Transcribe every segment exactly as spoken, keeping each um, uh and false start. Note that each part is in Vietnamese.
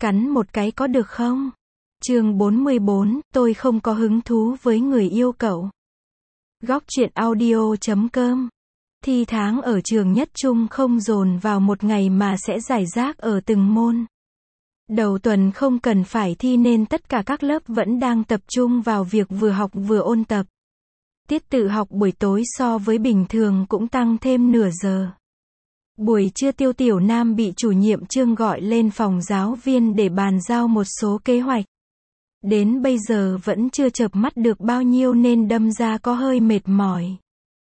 Cắn một cái có được không? Chương bốn mươi bốn, tôi không có hứng thú với người yêu cậu. Góc truyện audio chấm com. Thi tháng ở trường nhất trung không dồn vào một ngày mà sẽ rải rác ở từng môn. Đầu tuần không cần phải thi nên tất cả các lớp vẫn đang tập trung vào việc vừa học vừa ôn tập. Tiết tự học buổi tối so với bình thường cũng tăng thêm nửa giờ. Buổi trưa Tiêu Tiểu Nam bị chủ nhiệm Trương gọi lên phòng giáo viên để bàn giao một số kế hoạch. Đến bây giờ vẫn chưa chợp mắt được bao nhiêu nên đâm ra có hơi mệt mỏi.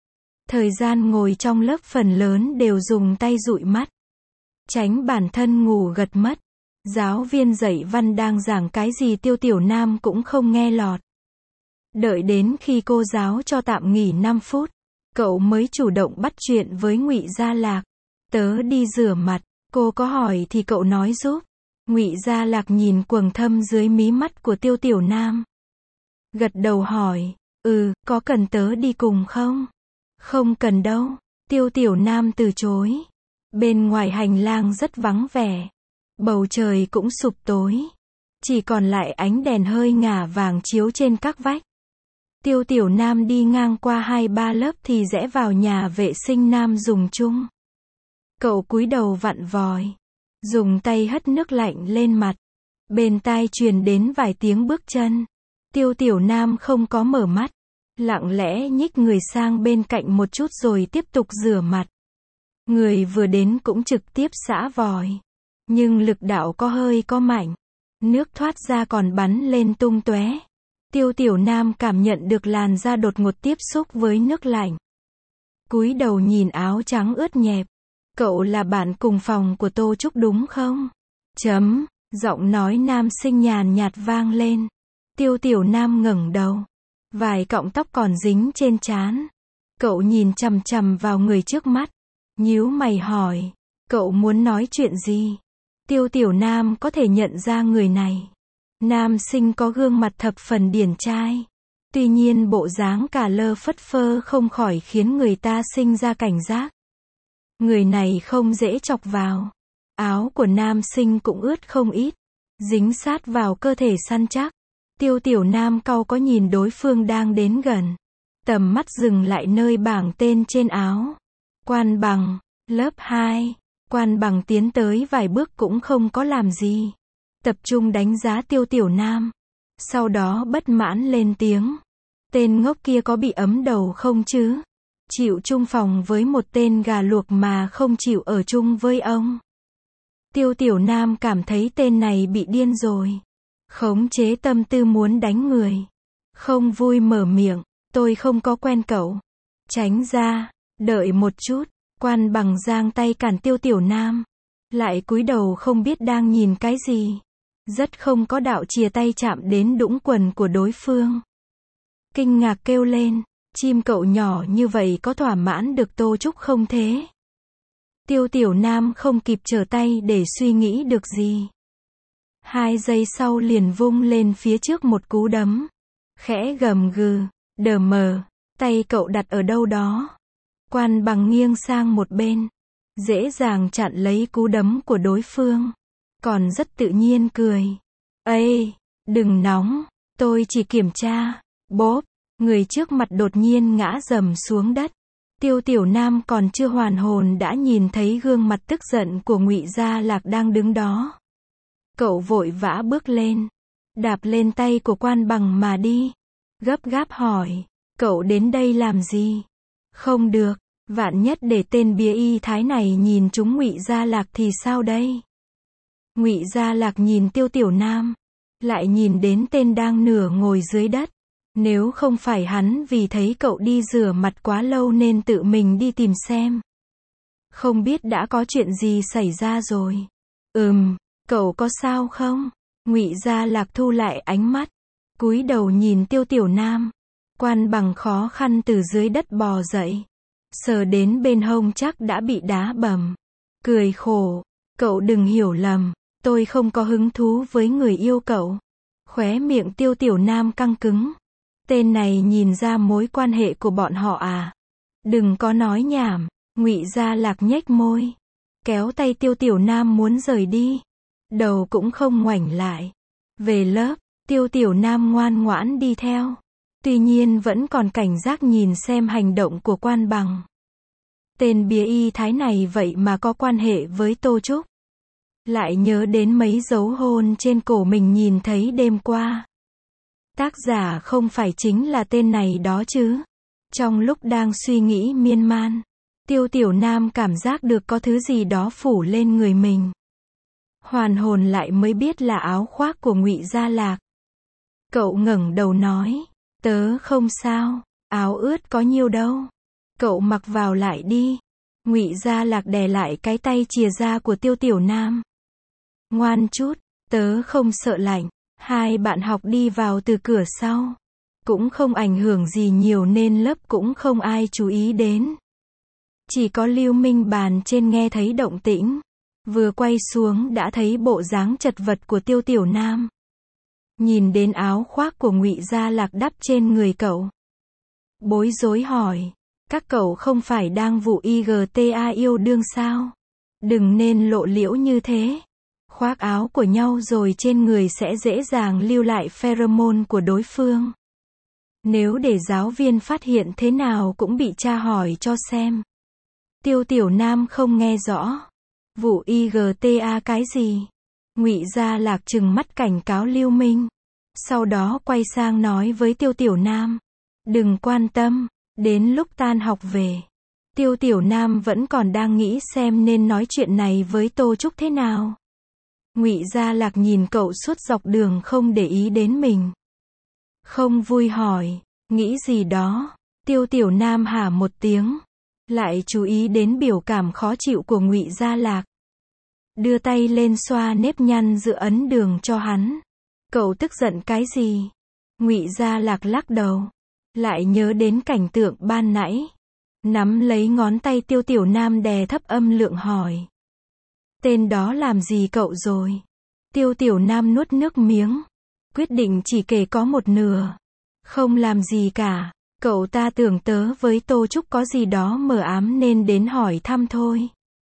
Thời gian ngồi trong lớp phần lớn đều dùng tay dụi mắt, tránh bản thân ngủ gật mất. Giáo viên dạy văn đang giảng cái gì Tiêu Tiểu Nam cũng không nghe lọt. Đợi đến khi cô giáo cho tạm nghỉ năm phút, cậu mới chủ động bắt chuyện với Ngụy Gia Lạc. Tớ đi rửa mặt, cô có hỏi thì cậu nói giúp. Ngụy Gia Lạc nhìn quầng thâm dưới mí mắt của Tiêu Tiểu Nam. Gật đầu hỏi, ừ, có cần tớ đi cùng không? Không cần đâu. Tiêu Tiểu Nam từ chối. Bên ngoài hành lang rất vắng vẻ. Bầu trời cũng sụp tối. Chỉ còn lại ánh đèn hơi ngả vàng chiếu trên các vách. Tiêu Tiểu Nam đi ngang qua hai ba lớp thì rẽ vào nhà vệ sinh nam dùng chung. Cậu cúi đầu vặn vòi, dùng tay hất nước lạnh lên mặt. Bên tai truyền đến vài tiếng bước chân. Tiêu Tiểu Nam không có mở mắt, lặng lẽ nhích người sang bên cạnh một chút rồi tiếp tục rửa mặt. Người vừa đến cũng trực tiếp xả vòi, nhưng lực đạo có hơi có mạnh, nước thoát ra còn bắn lên tung tóe. Tiêu Tiểu Nam cảm nhận được làn da đột ngột tiếp xúc với nước lạnh. Cúi đầu nhìn áo trắng ướt nhẹp. Cậu là bạn cùng phòng của Tô Trúc đúng không? Chấm, giọng nói nam sinh nhàn nhạt vang lên. Tiêu Tiểu Nam ngẩng đầu. Vài cọng tóc còn dính trên trán. Cậu nhìn chằm chằm vào người trước mắt. Nhíu mày hỏi, cậu muốn nói chuyện gì? Tiêu Tiểu Nam có thể nhận ra người này. Nam sinh có gương mặt thập phần điển trai. Tuy nhiên bộ dáng cả lơ phất phơ không khỏi khiến người ta sinh ra cảnh giác. Người này không dễ chọc vào. Áo của nam sinh cũng ướt không ít, dính sát vào cơ thể săn chắc. Tiêu Tiểu Nam cau có nhìn đối phương đang đến gần. Tầm mắt dừng lại nơi bảng tên trên áo. Quan Bằng, lớp hai. Quan Bằng tiến tới vài bước cũng không có làm gì. Tập trung đánh giá Tiêu Tiểu Nam. Sau đó bất mãn lên tiếng. Tên ngốc kia có bị ấm đầu không chứ? Chịu chung phòng với một tên gà luộc mà không chịu ở chung với ông. Tiêu Tiểu Nam cảm thấy tên này bị điên rồi. Khống chế tâm tư muốn đánh người. Không vui mở miệng, tôi không có quen cậu. Tránh ra, đợi một chút. Quan Bằng giang tay cản Tiêu Tiểu Nam. Lại cúi đầu không biết đang nhìn cái gì. Rất không có đạo chìa tay chạm đến đũng quần của đối phương. Kinh ngạc kêu lên. Chim cậu nhỏ như vậy có thỏa mãn được Tô Trúc không thế? Tiêu Tiểu Nam không kịp trở tay để suy nghĩ được gì. Hai giây sau liền vung lên phía trước một cú đấm. Khẽ gầm gừ, đờ mờ, tay cậu đặt ở đâu đó. Quan Bằng nghiêng sang một bên, dễ dàng chặn lấy cú đấm của đối phương. Còn rất tự nhiên cười. Ây, đừng nóng, tôi chỉ kiểm tra. Bốp. Người trước mặt đột nhiên ngã rầm xuống đất. Tiêu Tiểu Nam còn chưa hoàn hồn đã nhìn thấy gương mặt tức giận của Ngụy Gia Lạc đang đứng đó. Cậu vội vã bước lên, đạp lên tay của Quan Bằng mà đi. Gấp gáp hỏi, cậu đến đây làm gì? Không được, vạn nhất để tên bía y thái này nhìn chúng Ngụy Gia Lạc thì sao đây? Ngụy Gia Lạc nhìn Tiêu Tiểu Nam, lại nhìn đến tên đang nửa ngồi dưới đất. Nếu không phải hắn vì thấy cậu đi rửa mặt quá lâu nên tự mình đi tìm xem. Không biết đã có chuyện gì xảy ra rồi. Ừm, cậu có sao không? Ngụy Gia Lạc thu lại ánh mắt, cúi đầu nhìn Tiêu Tiểu Nam. Quan Bằng khó khăn từ dưới đất bò dậy. Sờ đến bên hông chắc đã bị đá bầm. Cười khổ, cậu đừng hiểu lầm, tôi không có hứng thú với người yêu cậu. Khóe miệng Tiêu Tiểu Nam căng cứng. Tên này nhìn ra mối quan hệ của bọn họ à? Đừng có nói nhảm. Ngụy Gia Lạc nhếch môi, kéo tay Tiêu Tiểu Nam muốn rời đi. đầu cũng không ngoảnh lại. Về lớp, Tiêu Tiểu Nam ngoan ngoãn đi theo. Tuy nhiên vẫn còn cảnh giác nhìn xem hành động của Quan Bằng. Tên bía y thái này vậy mà có quan hệ với Tô Trúc. Lại nhớ đến mấy dấu hôn trên cổ mình nhìn thấy đêm qua. Tác giả không phải chính là tên này đó chứ. Trong lúc đang suy nghĩ miên man, Tiêu Tiểu Nam cảm giác được có thứ gì đó phủ lên người mình. Hoàn hồn lại mới biết là áo khoác của Ngụy Gia Lạc. Cậu ngẩng đầu nói, tớ không sao, áo ướt có nhiêu đâu. Cậu mặc vào lại đi. Ngụy Gia Lạc đè lại cái tay chìa ra của Tiêu Tiểu Nam. Ngoan chút, tớ không sợ lạnh. Hai bạn học đi vào từ cửa sau. Cũng không ảnh hưởng gì nhiều nên lớp cũng không ai chú ý đến. Chỉ có Lưu Minh Bàn trên nghe thấy động tĩnh. Vừa quay xuống đã thấy bộ dáng chật vật của Tiêu Tiểu Nam. Nhìn đến áo khoác của Ngụy Gia Lạc đắp trên người cậu. Bối rối hỏi, các cậu không phải đang vụ i giê tê a yêu đương sao? Đừng nên lộ liễu như thế. Khoác áo của nhau rồi trên người sẽ dễ dàng lưu lại pheromone của đối phương. Nếu để giáo viên phát hiện thế nào cũng bị tra hỏi cho xem. Tiêu Tiểu Nam không nghe rõ. Vụ i giê tê a cái gì? Ngụy Gia Lạc trừng mắt cảnh cáo Lưu Minh. Sau đó quay sang nói với Tiêu Tiểu Nam. Đừng quan tâm, đến lúc tan học về. Tiêu Tiểu Nam vẫn còn đang nghĩ xem nên nói chuyện này với Tô Trúc thế nào. Ngụy Gia Lạc nhìn cậu suốt dọc đường không để ý đến mình. Không vui hỏi, nghĩ gì đó. Tiêu Tiểu Nam hả một tiếng. Lại chú ý đến biểu cảm khó chịu của Ngụy Gia Lạc. Đưa tay lên xoa nếp nhăn giữa ấn đường cho hắn. Cậu tức giận cái gì? Ngụy Gia Lạc lắc đầu. Lại nhớ đến cảnh tượng ban nãy. Nắm lấy ngón tay Tiêu Tiểu Nam đè thấp âm lượng hỏi. Tên đó làm gì cậu rồi? Tiêu Tiểu Nam nuốt nước miếng. Quyết định chỉ kể có một nửa. Không làm gì cả. Cậu ta tưởng tớ với Tô Trúc có gì đó mờ ám nên đến hỏi thăm thôi.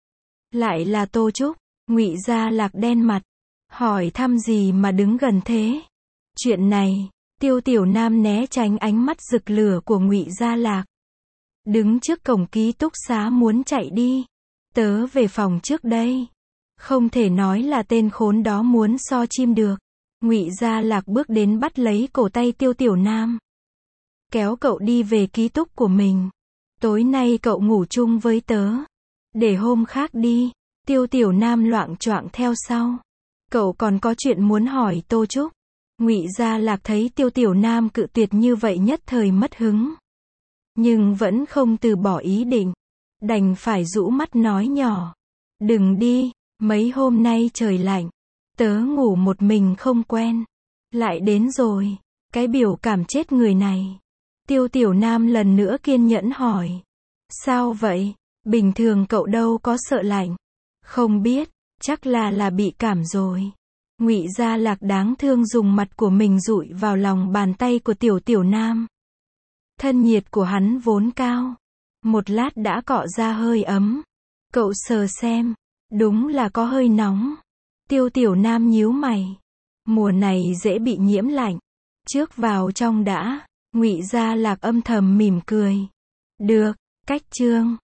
Lại là Tô Trúc. Ngụy Gia Lạc đen mặt. Hỏi thăm gì mà đứng gần thế? Chuyện này, Tiêu Tiểu Nam né tránh ánh mắt rực lửa của Ngụy Gia Lạc. Đứng trước cổng ký túc xá muốn chạy đi. Tớ về phòng trước đây. Không thể nói là tên khốn đó muốn so chim được. Ngụy Gia Lạc bước đến bắt lấy cổ tay Tiêu Tiểu Nam. Kéo cậu đi về ký túc của mình. Tối nay cậu ngủ chung với tớ. Để hôm khác đi. Tiêu Tiểu Nam loạng choạng theo sau. Cậu còn có chuyện muốn hỏi Tô Trúc. Ngụy Gia Lạc thấy Tiêu Tiểu Nam cự tuyệt như vậy nhất thời mất hứng. Nhưng vẫn không từ bỏ ý định. Đành phải rũ mắt nói nhỏ. Đừng đi, mấy hôm nay trời lạnh. Tớ ngủ một mình không quen. Lại đến rồi. Cái biểu cảm chết người này. Tiêu Tiểu Nam lần nữa kiên nhẫn hỏi. Sao vậy? Bình thường cậu đâu có sợ lạnh. Không biết, chắc là là bị cảm rồi. Ngụy Gia Lạc đáng thương dùng mặt của mình dụi vào lòng bàn tay của Tiểu Tiểu Nam. Thân nhiệt của hắn vốn cao. Một lát đã cọ ra hơi ấm. Cậu sờ xem. Đúng là có hơi nóng. Tiêu Tiểu Nam nhíu mày. Mùa này dễ bị nhiễm lạnh. Trước vào trong đã. Ngụy Gia Lạc âm thầm mỉm cười. Được, cách chương.